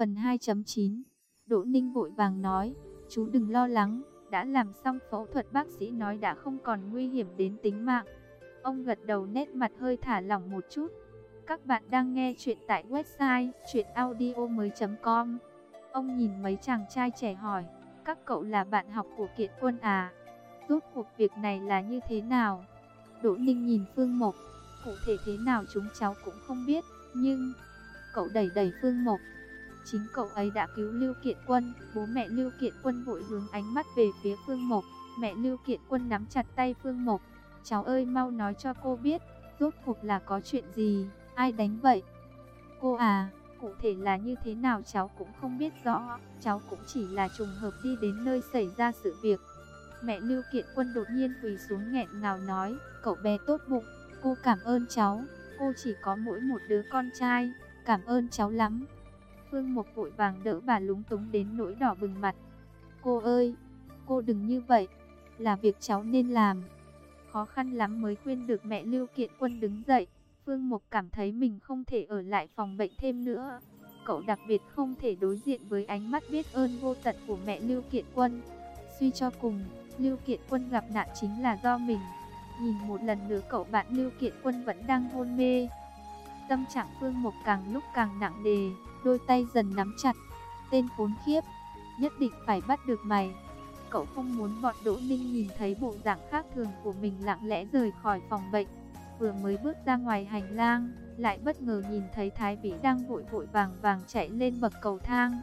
Phần 2.9. Đỗ Ninh vội vàng nói, chú đừng lo lắng, đã làm xong phẫu thuật, bác sĩ nói đã không còn nguy hiểm đến tính mạng. Ông gật đầu, nét mặt hơi thả lỏng một chút. Các bạn đang nghe chuyện tại website chuyenaudio.com. Ông nhìn mấy chàng trai trẻ hỏi, các cậu là bạn học của Kiện Quân à? Rốt cuộc việc này là như thế nào? Đỗ Ninh nhìn Phương Mộc, cụ thể thế nào chúng cháu cũng không biết, nhưng... Cậu đẩy đẩy Phương Mộc. Chính cậu ấy đã cứu Lưu Kiện Quân. Bố mẹ Lưu Kiện Quân vội hướng ánh mắt về phía Phương Mộc. Mẹ Lưu Kiện Quân nắm chặt tay Phương Mộc. Cháu ơi, mau nói cho cô biết, rốt cuộc là có chuyện gì, ai đánh vậy? Cô à, cụ thể là như thế nào cháu cũng không biết rõ. Cháu cũng chỉ là trùng hợp đi đến nơi xảy ra sự việc. Mẹ Lưu Kiện Quân đột nhiên quỳ xuống nghẹn ngào nói, cậu bé tốt bụng, cô cảm ơn cháu. Cô chỉ có mỗi một đứa con trai, cảm ơn cháu lắm. Phương Mộc vội vàng đỡ bà, lúng túng đến nỗi đỏ bừng mặt. Cô ơi, cô đừng như vậy, là việc cháu nên làm. Khó khăn lắm mới khuyên được mẹ Lưu Kiện Quân đứng dậy. Phương Mộc cảm thấy mình không thể ở lại phòng bệnh thêm nữa. Cậu đặc biệt không thể đối diện với ánh mắt biết ơn vô tận của mẹ Lưu Kiện Quân. Suy cho cùng, Lưu Kiện Quân gặp nạn chính là do mình. Nhìn một lần nữa cậu bạn Lưu Kiện Quân vẫn đang hôn mê. Tâm trạng Phương Mộc càng lúc càng nặng nề, đôi tay dần nắm chặt. Tên khốn khiếp, nhất định phải bắt được mày. Cậu không muốn bọn Đỗ Ninh nhìn thấy bộ dạng khác thường của mình, lặng lẽ rời khỏi phòng bệnh. Vừa mới bước ra ngoài hành lang, lại bất ngờ nhìn thấy Thái Vĩ đang vội vội vàng vàng chạy lên bậc cầu thang.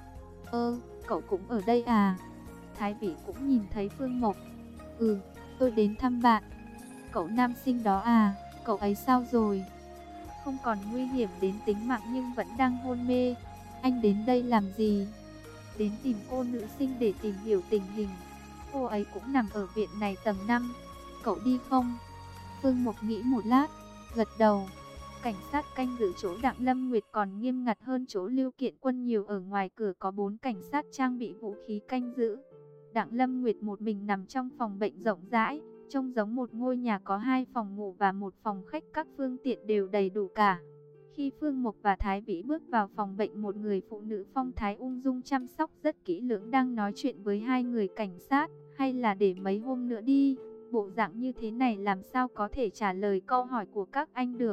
Cậu cũng ở đây à? Thái Vĩ cũng nhìn thấy Phương Mộc. Tôi đến thăm bạn. Cậu nam sinh đó à, cậu ấy sao rồi? Không còn nguy hiểm đến tính mạng nhưng vẫn đang hôn mê. Anh đến đây làm gì? Đến tìm cô nữ sinh để tìm hiểu tình hình. Cô ấy cũng nằm ở viện này tầng 5. Cậu đi không? Phương Mộc nghĩ một lát, gật đầu. Cảnh sát canh giữ chỗ Đặng Lâm Nguyệt còn nghiêm ngặt hơn chỗ Lưu Kiện Quân nhiều. Ở ngoài cửa có 4 cảnh sát trang bị vũ khí canh giữ. Đặng Lâm Nguyệt một mình nằm trong phòng bệnh rộng rãi, trông giống một ngôi nhà có 2 phòng ngủ và 1 phòng khách, các phương tiện đều đầy đủ cả. Khi Phương Mộc và Thái Vĩ bước vào phòng bệnh, một người phụ nữ phong thái ung dung chăm sóc rất kỹ lưỡng đang nói chuyện với 2 người cảnh sát. Hay là để mấy hôm nữa đi, bộ dạng như thế này làm sao có thể trả lời câu hỏi của các anh được.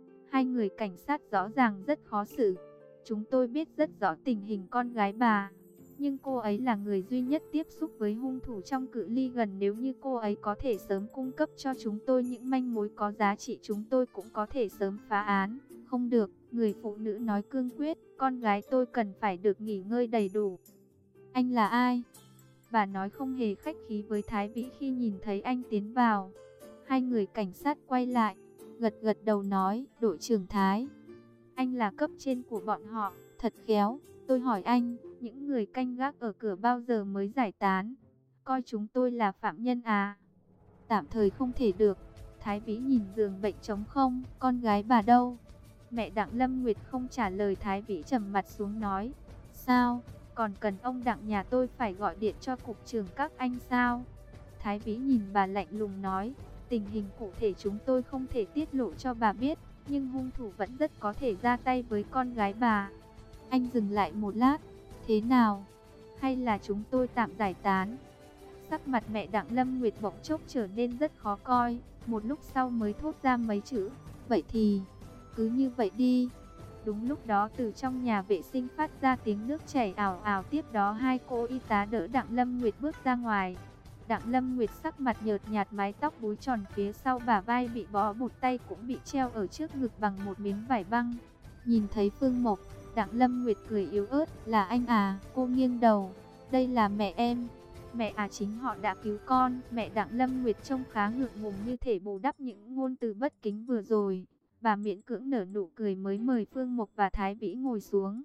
2 người cảnh sát rõ ràng rất khó xử. Chúng tôi biết rất rõ tình hình con gái bà, nhưng cô ấy là người duy nhất tiếp xúc với hung thủ trong cự ly gần. Nếu như cô ấy có thể sớm cung cấp cho chúng tôi những manh mối có giá trị, chúng tôi cũng có thể sớm phá án. Không được, người phụ nữ nói cương quyết, con gái tôi cần phải được nghỉ ngơi đầy đủ. Anh là ai? Bà nói không hề khách khí với Thái Vĩ khi nhìn thấy anh tiến vào. 2 người cảnh sát quay lại, gật gật đầu nói, đội trưởng Thái. Anh là cấp trên của bọn họ, thật khéo. Tôi hỏi anh, những người canh gác ở cửa bao giờ mới giải tán? Coi chúng tôi là phạm nhân à? Tạm thời không thể được. Thái Vĩ nhìn giường bệnh trống không, con gái bà đâu? Mẹ Đặng Lâm Nguyệt không trả lời. Thái Vĩ trầm mặt xuống nói, sao? Còn cần ông Đặng nhà tôi phải gọi điện cho cục trưởng các anh sao? Thái Vĩ nhìn bà lạnh lùng nói, tình hình cụ thể chúng tôi không thể tiết lộ cho bà biết, nhưng hung thủ vẫn rất có thể ra tay với con gái bà. Anh dừng lại một lát, thế nào? Hay là chúng tôi tạm giải tán? Sắc mặt mẹ Đặng Lâm Nguyệt bỗng chốc trở nên rất khó coi, một lúc sau mới thốt ra mấy chữ, vậy thì, cứ như vậy đi. Đúng lúc đó từ trong nhà vệ sinh phát ra tiếng nước chảy ào ào, tiếp đó 2 cô y tá đỡ Đặng Lâm Nguyệt bước ra ngoài. Đặng Lâm Nguyệt sắc mặt nhợt nhạt, mái tóc búi tròn phía sau bả vai bị bó bụt, tay cũng bị treo ở trước ngực bằng một miếng vải băng. Nhìn thấy Phương Mộc, Đặng Lâm Nguyệt cười yếu ớt, là anh à? Cô nghiêng đầu, đây là mẹ em. Mẹ à? Chính họ đã cứu con. Mẹ Đặng Lâm Nguyệt trông khá ngượng ngùng, như thể bù đắp những ngôn từ bất kính vừa rồi. Bà miễn cưỡng nở nụ cười mới mời Phương Mộc và Thái Vĩ ngồi xuống.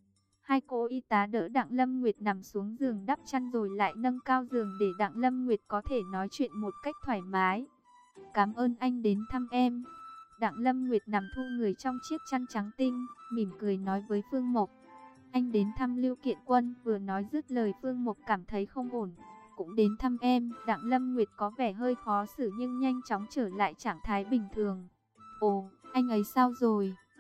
2 cô y tá đỡ Đặng Lâm Nguyệt nằm xuống giường đắp chăn rồi lại nâng cao giường để Đặng Lâm Nguyệt có thể nói chuyện một cách thoải mái. Cảm ơn anh đến thăm em. Đặng Lâm Nguyệt nằm thu người trong chiếc chăn trắng tinh, mỉm cười nói với Phương Mộc. Anh đến thăm Lưu Kiện Quân. Vừa nói dứt lời Phương Mộc cảm thấy không ổn. Cũng đến thăm em. Đặng Lâm Nguyệt có vẻ hơi khó xử nhưng nhanh chóng trở lại trạng thái bình thường. Ồ, anh ấy sao rồi?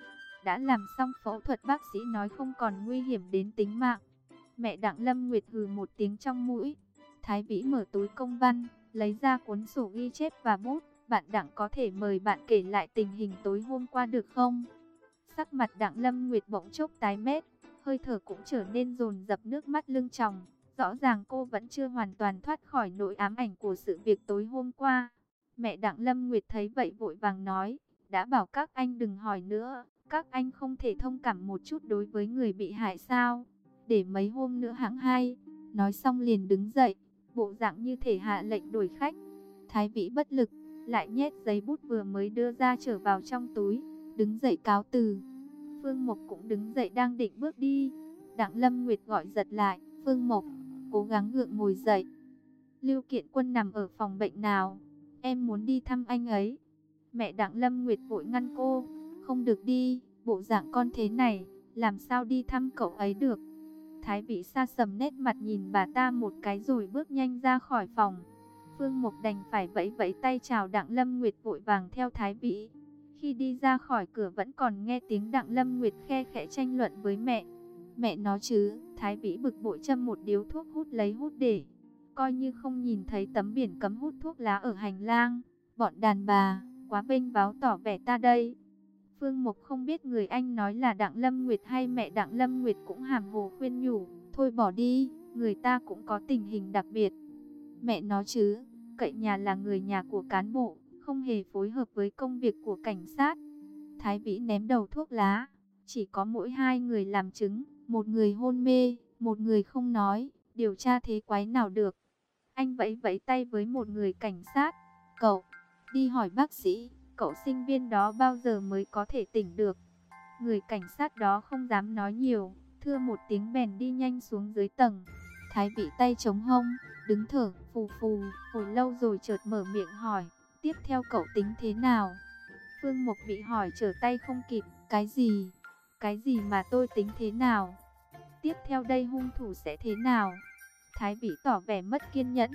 đã làm xong phẫu thuật, bác sĩ nói không còn nguy hiểm đến tính mạng. Mẹ Đặng Lâm Nguyệt hừ một tiếng trong mũi. Thái Vĩ mở túi công văn, lấy ra cuốn sổ ghi chép và bút. Bạn Đặng có thể mời bạn kể lại tình hình tối hôm qua được không? Sắc mặt Đặng Lâm Nguyệt bỗng chốc tái mét, hơi thở cũng trở nên dồn dập, nước mắt lưng tròng. Rõ ràng cô vẫn chưa hoàn toàn thoát khỏi nỗi ám ảnh của sự việc tối hôm qua. Mẹ Đặng Lâm Nguyệt thấy vậy vội vàng nói, đã bảo các anh đừng hỏi nữa, các anh không thể thông cảm một chút đối với người bị hại sao? Để mấy hôm nữa hãng hay. Nói xong liền đứng dậy, bộ dạng như thể hạ lệnh đuổi khách. Thái Vĩ bất lực, lại nhét giấy bút vừa mới đưa ra trở vào trong túi, đứng dậy cáo từ. Phương Mộc cũng đứng dậy đang định bước đi. Đặng Lâm Nguyệt gọi giật lại, Phương Mộc, cố gắng gượng ngồi dậy. Lưu Kiện Quân nằm ở phòng bệnh nào? Em muốn đi thăm anh ấy. Mẹ Đặng Lâm Nguyệt vội ngăn cô, không được đi, bộ dạng con thế này, làm sao đi thăm cậu ấy được. Thái Vĩ sa sầm nét mặt nhìn bà ta một cái rồi bước nhanh ra khỏi phòng. Phương Mộc đành phải vẫy vẫy tay chào Đặng Lâm Nguyệt, vội vàng theo Thái Vĩ. Khi đi ra khỏi cửa vẫn còn nghe tiếng Đặng Lâm Nguyệt khe khẽ tranh luận với mẹ. Mẹ nó chứ, Thái Vĩ bực bội châm một điếu thuốc hút lấy hút để, coi như không nhìn thấy tấm biển cấm hút thuốc lá ở hành lang. Bọn đàn bà, quá vênh váo tỏ vẻ ta đây. Phương Mộc không biết người anh nói là Đặng Lâm Nguyệt hay mẹ Đặng Lâm Nguyệt, cũng hàm hồ khuyên nhủ, thôi bỏ đi, người ta cũng có tình hình đặc biệt. Mẹ nó chứ, cậy nhà là người nhà của cán bộ, không hề phối hợp với công việc của cảnh sát. Thái Vĩ ném đầu thuốc lá, chỉ có mỗi hai người làm chứng, một người hôn mê, một người không nói, điều tra thế quái nào được. Anh vẫy vẫy tay với một người cảnh sát, cậu, đi hỏi bác sĩ, cậu sinh viên đó bao giờ mới có thể tỉnh được. Người cảnh sát đó không dám nói nhiều, thưa một tiếng bèn đi nhanh xuống dưới tầng. Thái Vĩ tay chống hông, đứng thở phù phù, hồi lâu rồi chợt mở miệng hỏi, tiếp theo cậu tính thế nào? Phương Mộc bị hỏi trở tay không kịp, cái gì? Cái gì mà tôi tính thế nào? Tiếp theo đây hung thủ sẽ thế nào? Thái Vĩ tỏ vẻ mất kiên nhẫn.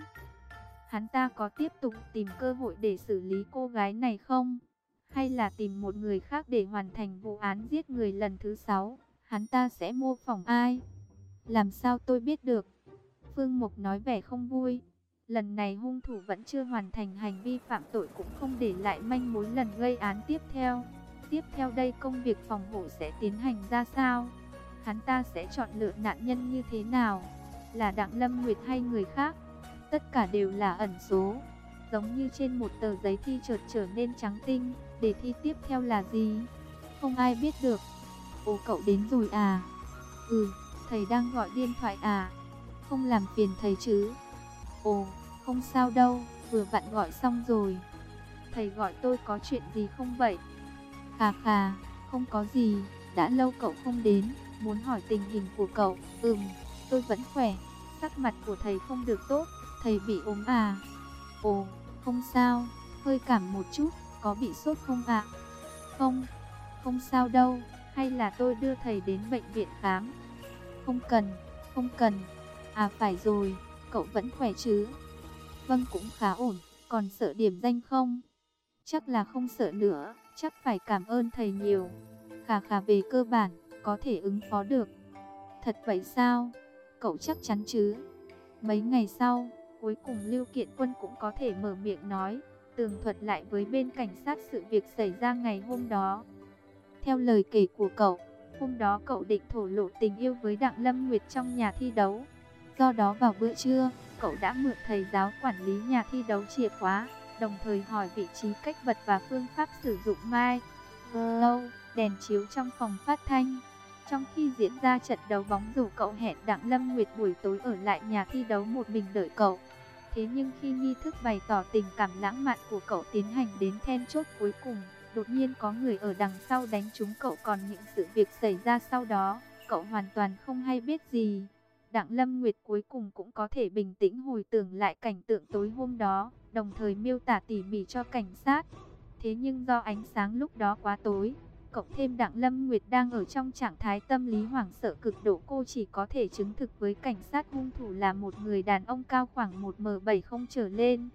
Hắn ta có tiếp tục tìm cơ hội để xử lý cô gái này không? Hay là tìm một người khác để hoàn thành vụ án giết người lần thứ 6? Hắn ta sẽ mô phỏng ai? Làm sao tôi biết được? Phương Mộc nói vẻ không vui. Lần này hung thủ vẫn chưa hoàn thành hành vi phạm tội, cũng không để lại manh mối lần gây án tiếp theo. Tiếp theo đây công việc phòng hộ sẽ tiến hành ra sao? Hắn ta sẽ chọn lựa nạn nhân như thế nào? Là Đặng Lâm Nguyệt hay người khác? Tất cả đều là ẩn số. Giống như trên một tờ giấy thi chợt trở nên trắng tinh. Đề thi tiếp theo là gì? Không ai biết được. Ồ, cậu đến rồi à? Ừ, thầy đang gọi điện thoại à? Không làm phiền thầy chứ? Ồ, không sao đâu, vừa vặn gọi xong rồi. Thầy gọi tôi có chuyện gì không vậy? Khà khà, không có gì, đã lâu cậu không đến, muốn hỏi tình hình của cậu. Tôi vẫn khỏe. Sắc mặt của thầy không được tốt, thầy bị ốm à? Ồ, không sao, hơi cảm một chút, có bị sốt không ạ? Không, không sao đâu, hay là tôi đưa thầy đến bệnh viện khám? Không cần, không cần. À phải rồi, cậu vẫn khỏe chứ? Vâng, cũng khá ổn, còn sợ điểm danh không? Chắc là không sợ nữa, chắc phải cảm ơn thầy nhiều. Khà khà, về cơ bản, có thể ứng phó được. Thật vậy sao? Cậu chắc chắn chứ? Mấy ngày sau, cuối cùng Lưu Kiện Quân cũng có thể mở miệng nói, tường thuật lại với bên cảnh sát sự việc xảy ra ngày hôm đó. Theo lời kể của cậu, hôm đó cậu định thổ lộ tình yêu với Đặng Lâm Nguyệt trong nhà thi đấu. Do đó vào bữa trưa, cậu đã mượn thầy giáo quản lý nhà thi đấu chìa khóa, đồng thời hỏi vị trí, cách vật và phương pháp sử dụng mic, đèn chiếu trong phòng phát thanh. Trong khi diễn ra trận đấu bóng rổ, cậu hẹn Đặng Lâm Nguyệt buổi tối ở lại nhà thi đấu một mình đợi cậu. Thế nhưng khi nghi thức bày tỏ tình cảm lãng mạn của cậu tiến hành đến then chốt cuối cùng, đột nhiên có người ở đằng sau đánh trúng cậu, còn những sự việc xảy ra sau đó, cậu hoàn toàn không hay biết gì. Đặng Lâm Nguyệt cuối cùng cũng có thể bình tĩnh hồi tưởng lại cảnh tượng tối hôm đó, đồng thời miêu tả tỉ mỉ cho cảnh sát. Thế nhưng do ánh sáng lúc đó quá tối, cộng thêm Đặng Lâm Nguyệt đang ở trong trạng thái tâm lý hoảng sợ cực độ, cô chỉ có thể chứng thực với cảnh sát hung thủ là một người đàn ông cao khoảng 1m70 trở lên.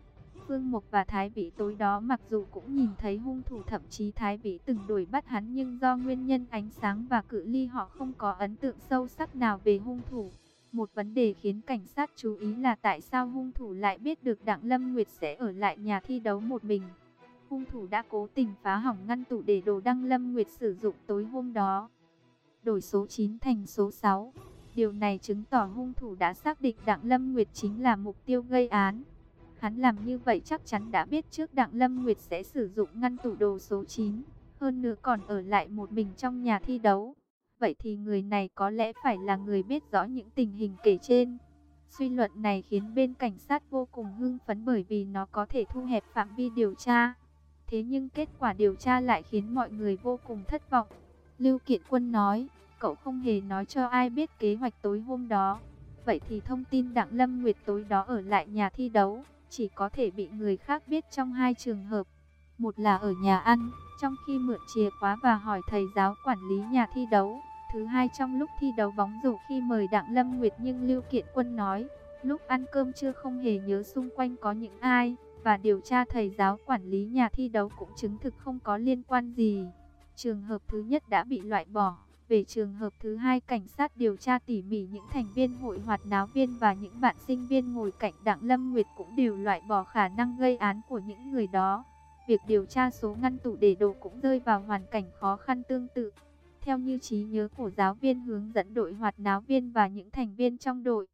Phương Mục và Thái Vĩ tối đó mặc dù cũng nhìn thấy hung thủ, thậm chí Thái Vĩ từng đuổi bắt hắn, nhưng do nguyên nhân ánh sáng và cự ly họ không có ấn tượng sâu sắc nào về hung thủ. Một vấn đề khiến cảnh sát chú ý là tại sao hung thủ lại biết được Đặng Lâm Nguyệt sẽ ở lại nhà thi đấu một mình. Hung thủ đã cố tình phá hỏng ngăn tủ để đồ Đặng Lâm Nguyệt sử dụng tối hôm đó, đổi số 9 thành số 6. Điều này chứng tỏ hung thủ đã xác định Đặng Lâm Nguyệt chính là mục tiêu gây án. Hắn làm như vậy chắc chắn đã biết trước Đặng Lâm Nguyệt sẽ sử dụng ngăn tủ đồ số 9, hơn nữa còn ở lại một mình trong nhà thi đấu. Vậy thì người này có lẽ phải là người biết rõ những tình hình kể trên. Suy luận này khiến bên cảnh sát vô cùng hưng phấn bởi vì nó có thể thu hẹp phạm vi điều tra. Thế nhưng kết quả điều tra lại khiến mọi người vô cùng thất vọng. Lưu Kiện Quân nói, cậu không hề nói cho ai biết kế hoạch tối hôm đó. Vậy thì thông tin Đặng Lâm Nguyệt tối đó ở lại nhà thi đấu chỉ có thể bị người khác biết trong hai trường hợp. Một là ở nhà ăn, trong khi mượn chìa khóa và hỏi thầy giáo quản lý nhà thi đấu. Thứ hai trong lúc thi đấu bóng rổ khi mời Đặng Lâm Nguyệt, nhưng Lưu Kiện Quân nói, lúc ăn cơm trưa không hề nhớ xung quanh có những ai, và điều tra thầy giáo quản lý nhà thi đấu cũng chứng thực không có liên quan gì. Trường hợp thứ nhất đã bị loại bỏ. Về trường hợp thứ hai, cảnh sát điều tra tỉ mỉ những thành viên hội hoạt náo viên và những bạn sinh viên ngồi cạnh Đặng Lâm Nguyệt cũng đều loại bỏ khả năng gây án của những người đó. Việc điều tra số ngăn tủ để đồ cũng rơi vào hoàn cảnh khó khăn tương tự. Theo như trí nhớ của giáo viên hướng dẫn đội hoạt náo viên và những thành viên trong đội,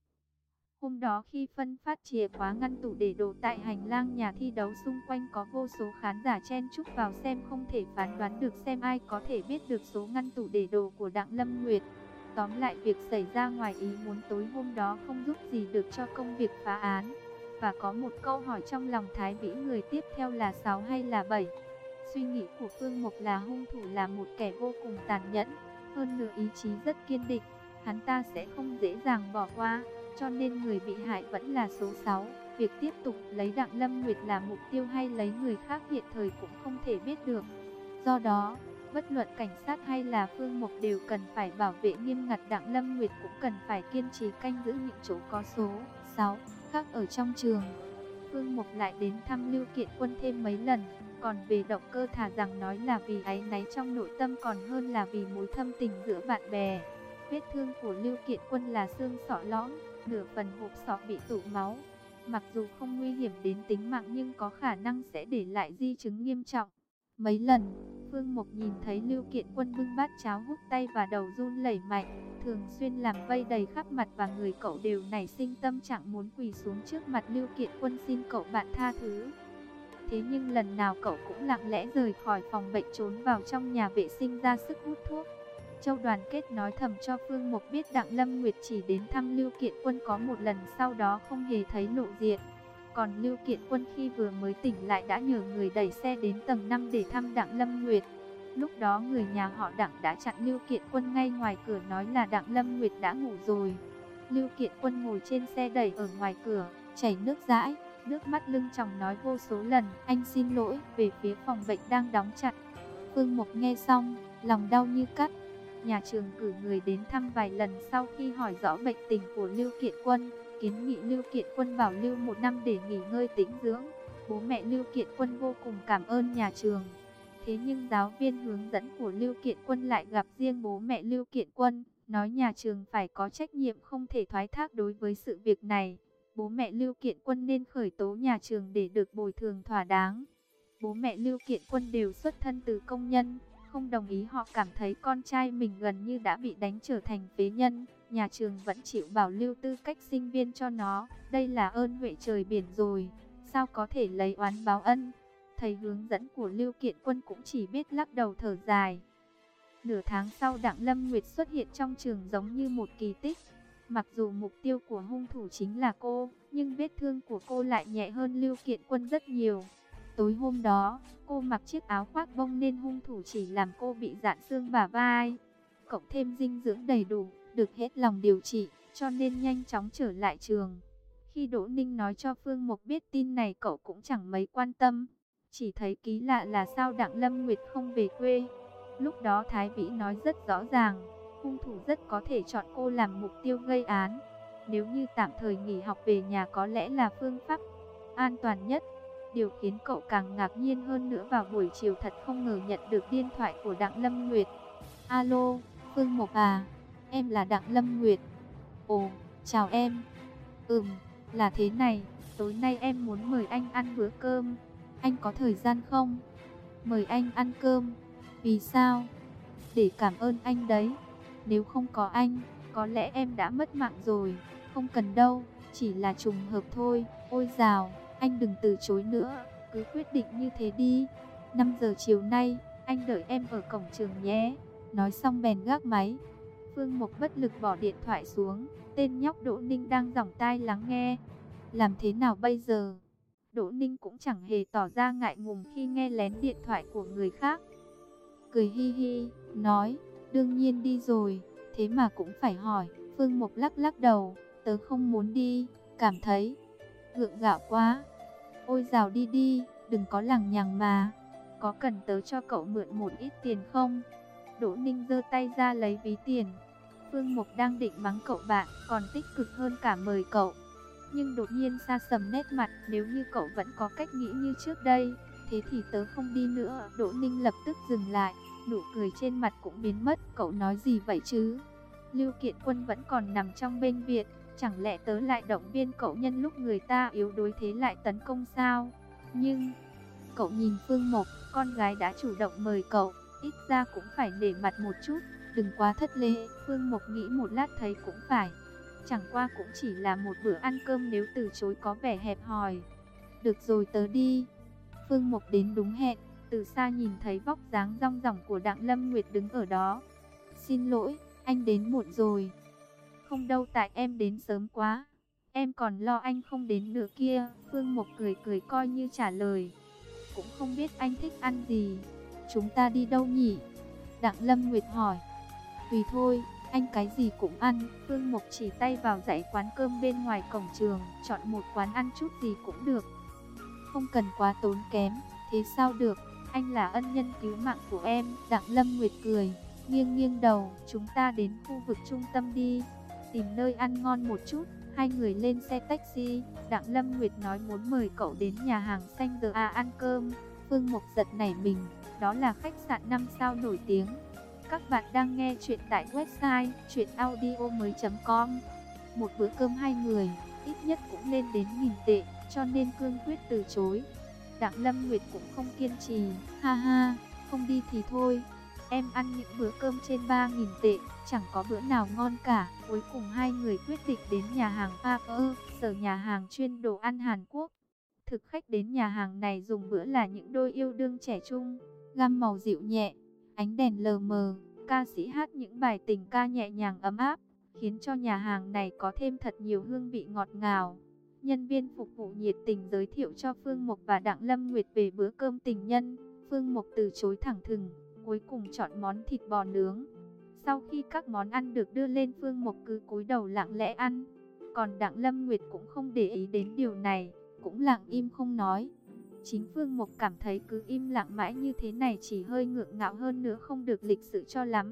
hôm đó khi phân phát chìa khóa ngăn tủ để đồ tại hành lang nhà thi đấu, xung quanh có vô số khán giả chen chúc vào xem, không thể phán đoán được xem ai có thể biết được số ngăn tủ để đồ của Đặng Lâm Nguyệt. Tóm lại, việc xảy ra ngoài ý muốn tối hôm đó không giúp gì được cho công việc phá án. Và có một câu hỏi trong lòng Thái Vĩ, người tiếp theo là 6 hay là 7? Suy nghĩ của Phương Mộc là hung thủ là một kẻ vô cùng tàn nhẫn, hơn nữa ý chí rất kiên định, hắn ta sẽ không dễ dàng bỏ qua. Cho nên người bị hại vẫn là số 6. Việc tiếp tục lấy Đặng Lâm Nguyệt là mục tiêu hay lấy người khác hiện thời cũng không thể biết được. Do đó, bất luận cảnh sát hay là Phương Mộc đều cần phải bảo vệ nghiêm ngặt Đặng Lâm Nguyệt, cũng cần phải kiên trì canh giữ những chỗ có số 6 khác ở trong trường. Phương Mộc lại đến thăm Lưu Kiện Quân thêm mấy lần, còn về động cơ thà rằng nói là vì áy náy trong nội tâm còn hơn là vì mối thâm tình giữa bạn bè. Vết thương của Lưu Kiện Quân là xương sọ lõm, nửa phần hộp sọ bị tụ máu. Mặc dù không nguy hiểm đến tính mạng nhưng có khả năng sẽ để lại di chứng nghiêm trọng. Mấy lần, Phương Mộc nhìn thấy Lưu Kiện Quân bưng bát cháo hút tay và đầu run lẩy mạnh, thường xuyên làm vây đầy khắp mặt và người, cậu đều nảy sinh tâm trạng muốn quỳ xuống trước mặt Lưu Kiện Quân xin cậu bạn tha thứ. Thế nhưng lần nào cậu cũng lặng lẽ rời khỏi phòng bệnh, trốn vào trong nhà vệ sinh ra sức hút thuốc. Châu Đoàn Kết nói thầm cho Phương Mộc biết Đặng Lâm Nguyệt chỉ đến thăm Lưu Kiện Quân có một lần, sau đó không hề thấy lộ diện. Còn Lưu Kiện Quân khi vừa mới tỉnh lại đã nhờ người đẩy xe đến tầng 5 để thăm Đặng Lâm Nguyệt. Lúc đó người nhà họ Đặng đã chặn Lưu Kiện Quân ngay ngoài cửa, nói là Đặng Lâm Nguyệt đã ngủ rồi. Lưu Kiện Quân ngồi trên xe đẩy ở ngoài cửa, chảy nước dãi, nước mắt lưng tròng nói vô số lần, anh xin lỗi, về phía phòng bệnh đang đóng chặt. Phương Mộc nghe xong, lòng đau như cắt. Nhà trường cử người đến thăm vài lần sau khi hỏi rõ bệnh tình của Lưu Kiện Quân, kiến nghị Lưu Kiện Quân bảo lưu 1 năm để nghỉ ngơi tĩnh dưỡng. Bố mẹ Lưu Kiện Quân vô cùng cảm ơn nhà trường. Thế nhưng giáo viên hướng dẫn của Lưu Kiện Quân lại gặp riêng bố mẹ Lưu Kiện Quân, nói nhà trường phải có trách nhiệm không thể thoái thác đối với sự việc này. Bố mẹ Lưu Kiện Quân nên khởi tố nhà trường để được bồi thường thỏa đáng. Bố mẹ Lưu Kiện Quân đều xuất thân từ công nhân, không đồng ý, họ cảm thấy con trai mình gần như đã bị đánh trở thành phế nhân. Nhà trường vẫn chịu bảo lưu tư cách sinh viên cho nó, đây là ơn huệ trời biển rồi, sao có thể lấy oán báo ân. Thầy hướng dẫn của Lưu Kiện Quân cũng chỉ biết lắc đầu thở dài. Nửa tháng sau, Đặng Lâm Nguyệt xuất hiện trong trường giống như một kỳ tích. Mặc dù mục tiêu của hung thủ chính là cô, nhưng vết thương của cô lại nhẹ hơn Lưu Kiện Quân rất nhiều. Tối hôm đó, cô mặc chiếc áo khoác bông nên hung thủ chỉ làm cô bị rạn xương bả vai. Cộng thêm dinh dưỡng đầy đủ, được hết lòng điều trị, cho nên nhanh chóng trở lại trường. Khi Đỗ Ninh nói cho Phương Mộc biết tin này, cậu cũng chẳng mấy quan tâm. Chỉ thấy kỳ lạ là sao Đặng Lâm Nguyệt không về quê. Lúc đó Thái Vĩ nói rất rõ ràng, hung thủ rất có thể chọn cô làm mục tiêu gây án. Nếu như tạm thời nghỉ học về nhà có lẽ là phương pháp an toàn nhất. Điều khiến cậu càng ngạc nhiên hơn nữa vào buổi chiều thật không ngờ nhận được điện thoại của Đặng Lâm Nguyệt. Alo, Phương Mộc à, em là Đặng Lâm Nguyệt. Ồ, chào em. Là thế này, tối nay em muốn mời anh ăn bữa cơm. Anh có thời gian không? Mời anh ăn cơm. Vì sao? Để cảm ơn anh đấy. Nếu không có anh, có lẽ em đã mất mạng rồi. Không cần đâu, chỉ là trùng hợp thôi. Ôi dào, anh đừng từ chối nữa, cứ quyết định như thế đi. 5 giờ chiều nay, anh đợi em ở cổng trường nhé. Nói xong bèn gác máy. Phương Mộc bất lực bỏ điện thoại xuống. Tên nhóc Đỗ Ninh đang giỏng tai lắng nghe. Làm thế nào bây giờ? Đỗ Ninh cũng chẳng hề tỏ ra ngại ngùng khi nghe lén điện thoại của người khác. Cười hi hi, nói, đương nhiên đi rồi, thế mà cũng phải hỏi. Phương Mộc lắc lắc đầu, tớ không muốn đi, cảm thấy gượng gạo quá. Ôi dào đi đi, đừng có lằng nhằng mà. Có cần tớ cho cậu mượn một ít tiền không? Đỗ Ninh giơ tay ra lấy ví tiền. Phương Mộc đang định mắng cậu bạn, còn tích cực hơn cả mời cậu. Nhưng đột nhiên sa sầm nét mặt, nếu như cậu vẫn có cách nghĩ như trước đây, thế thì tớ không đi nữa. Đỗ Ninh lập tức dừng lại, nụ cười trên mặt cũng biến mất. Cậu nói gì vậy chứ? Lưu Kiện Quân vẫn còn nằm trong bệnh viện, chẳng lẽ tớ lại động viên cậu nhân lúc người ta yếu đuối thế lại tấn công sao? Nhưng, cậu nhìn Phương Mộc, con gái đã chủ động mời cậu, ít ra cũng phải nể mặt một chút, đừng quá thất lễ. Phương Mộc nghĩ một lát thấy cũng phải. Chẳng qua cũng chỉ là một bữa ăn cơm, nếu từ chối có vẻ hẹp hòi. Được rồi tớ đi. Phương Mộc đến đúng hẹn, từ xa nhìn thấy vóc dáng rong ròng của Đặng Lâm Nguyệt đứng ở đó. Xin lỗi, anh đến muộn rồi. Không đâu, tại em đến sớm quá. Em còn lo anh không đến nữa kia. Phương Mộc cười cười coi như trả lời. Cũng không biết anh thích ăn gì. Chúng ta đi đâu nhỉ? Đặng Lâm Nguyệt hỏi. Tùy thôi, anh cái gì cũng ăn. Phương Mộc chỉ tay vào dãy quán cơm bên ngoài cổng trường. Chọn một quán ăn chút gì cũng được. Không cần quá tốn kém. Thế sao được, anh là ân nhân cứu mạng của em. Đặng Lâm Nguyệt cười, nghiêng nghiêng đầu. Chúng ta đến khu vực trung tâm đi, tìm nơi ăn ngon một chút. Hai người lên xe taxi. Đặng Lâm Nguyệt nói muốn mời cậu đến nhà hàng Xanh The A ăn cơm. Phương Mộc giật nảy mình, đó là khách sạn 5 sao nổi tiếng. Các bạn đang nghe chuyện tại website chuyenaudio.com. Một bữa cơm hai người, ít nhất cũng lên đến 1.000 tệ, cho nên cương quyết từ chối. Đặng Lâm Nguyệt cũng không kiên trì, ha ha, không đi thì thôi. Em ăn những bữa cơm trên 3.000 tệ, chẳng có bữa nào ngon cả. Cuối cùng hai người quyết định đến nhà hàng Parker, sở nhà hàng chuyên đồ ăn Hàn Quốc. Thực khách đến nhà hàng này dùng bữa là những đôi yêu đương trẻ trung, gam màu dịu nhẹ, ánh đèn lờ mờ, ca sĩ hát những bài tình ca nhẹ nhàng ấm áp, khiến cho nhà hàng này có thêm thật nhiều hương vị ngọt ngào. Nhân viên phục vụ nhiệt tình giới thiệu cho Phương Mộc và Đặng Lâm Nguyệt về bữa cơm tình nhân. Phương Mộc từ chối thẳng thừng, cuối cùng chọn món thịt bò nướng. Sau khi các món ăn được đưa lên, Phương Mộc cứ cúi đầu lặng lẽ ăn. Còn Đặng Lâm Nguyệt cũng không để ý đến điều này, cũng lặng im không nói. Chính Phương Mộc cảm thấy cứ im lặng mãi như thế này chỉ hơi ngượng ngạo, hơn nữa không được lịch sự cho lắm.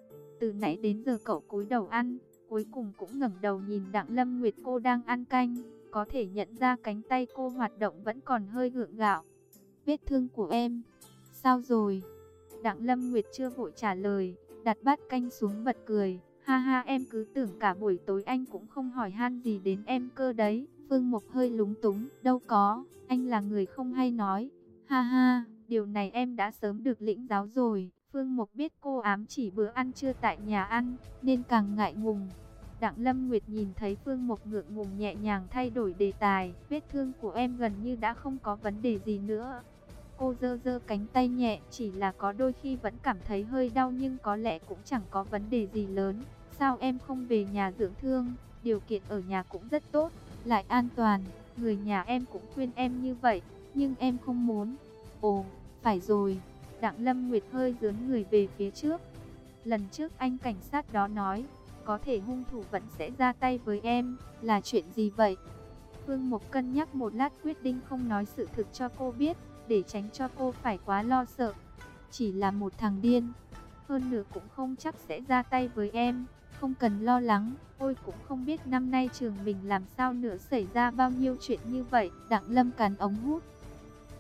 Từ nãy đến giờ cậu cúi đầu ăn, cuối cùng cũng ngẩng đầu nhìn Đặng Lâm Nguyệt. Cô đang ăn canh, có thể nhận ra cánh tay cô hoạt động vẫn còn hơi gượng gạo. Vết thương của em, sao rồi? Đặng Lâm Nguyệt chưa vội trả lời, đặt bát canh xuống bật cười. Ha ha, em cứ tưởng cả buổi tối anh cũng không hỏi han gì đến em cơ đấy. Phương Mộc hơi lúng túng, đâu có, anh là người không hay nói. Ha ha, điều này em đã sớm được lĩnh giáo rồi. Phương Mộc biết cô ám chỉ bữa ăn trưa tại nhà ăn, nên càng ngại ngùng. Đặng Lâm Nguyệt nhìn thấy Phương Mộc ngượng ngùng nhẹ nhàng thay đổi đề tài. Vết thương của em gần như đã không có vấn đề gì nữa. Cô giơ giơ cánh tay nhẹ, chỉ là có đôi khi vẫn cảm thấy hơi đau, nhưng có lẽ cũng chẳng có vấn đề gì lớn. Sao em không về nhà dưỡng thương? Điều kiện ở nhà cũng rất tốt, lại an toàn. Người nhà em cũng khuyên em như vậy, nhưng em không muốn. Ồ, phải rồi. Đặng Lâm Nguyệt hơi dướn người về phía trước. Lần trước anh cảnh sát đó nói, có thể hung thủ vẫn sẽ ra tay với em. Là chuyện gì vậy? Phương Mộc cân nhắc một lát, quyết định không nói sự thực cho cô biết, để tránh cho cô phải quá lo sợ. Chỉ là một thằng điên, hơn nữa cũng không chắc sẽ ra tay với em. Không cần lo lắng, ôi cũng không biết năm nay trường mình làm sao nữa, xảy ra bao nhiêu chuyện như vậy. Đặng Lâm cắn ống hút.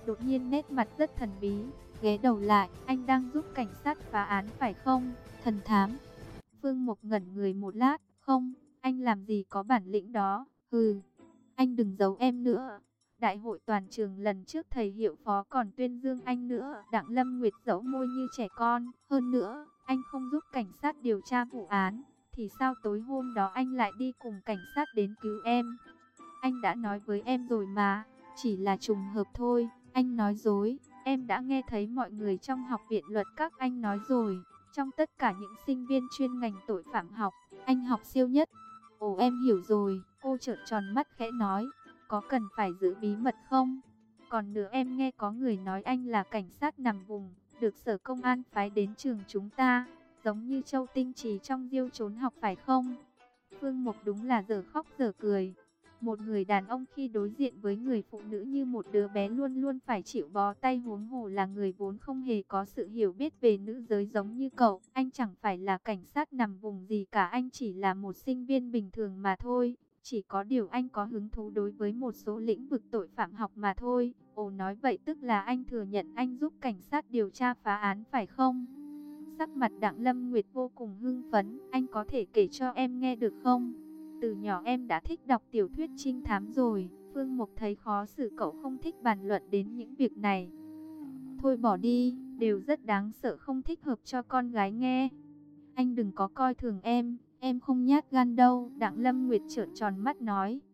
đột nhiên nét mặt rất thần bí, ghé đầu lại. Anh đang giúp cảnh sát phá án phải không, thần thám? Phương Mục ngẩn người một lát. Không, anh làm gì có bản lĩnh đó. Hừ, anh đừng giấu em nữa. Đại hội toàn trường lần trước thầy hiệu phó còn tuyên dương anh nữa. Đặng Lâm Nguyệt giấu môi như trẻ con. Hơn nữa, anh không giúp cảnh sát điều tra vụ án, thì sao tối hôm đó anh lại đi cùng cảnh sát đến cứu em? Anh đã nói với em rồi mà, chỉ là trùng hợp thôi. Anh nói dối, em đã nghe thấy mọi người trong học viện luật các anh nói rồi. Trong tất cả những sinh viên chuyên ngành tội phạm học, anh học siêu nhất. Ồ, em hiểu rồi. Cô trợn tròn mắt khẽ nói, có cần phải giữ bí mật không? Còn nữa, em nghe có người nói anh là cảnh sát nằm vùng, được sở công an phái đến trường chúng ta, giống như Châu Tinh Trì trong Diêu Trốn Học phải không? Phương Mục đúng là giờ khóc giờ cười. Một người đàn ông khi đối diện với người phụ nữ như một đứa bé luôn luôn phải chịu bó tay, huống hồ là người vốn không hề có sự hiểu biết về nữ giới giống như cậu. Anh chẳng phải là cảnh sát nằm vùng gì cả, anh chỉ là một sinh viên bình thường mà thôi. Chỉ có điều anh có hứng thú đối với một số lĩnh vực tội phạm học mà thôi. Ồ, nói vậy tức là anh thừa nhận anh giúp cảnh sát điều tra phá án phải không? Sắc mặt Đặng Lâm Nguyệt vô cùng hưng phấn. Anh có thể kể cho em nghe được không? Từ nhỏ em đã thích đọc tiểu thuyết trinh thám rồi. Phương Mục thấy khó xử, cậu không thích bàn luận đến những việc này. Thôi bỏ đi, đều rất đáng sợ, không thích hợp cho con gái nghe. Anh đừng có coi thường em không nhát gan đâu. Đặng Lâm Nguyệt trợn tròn mắt nói.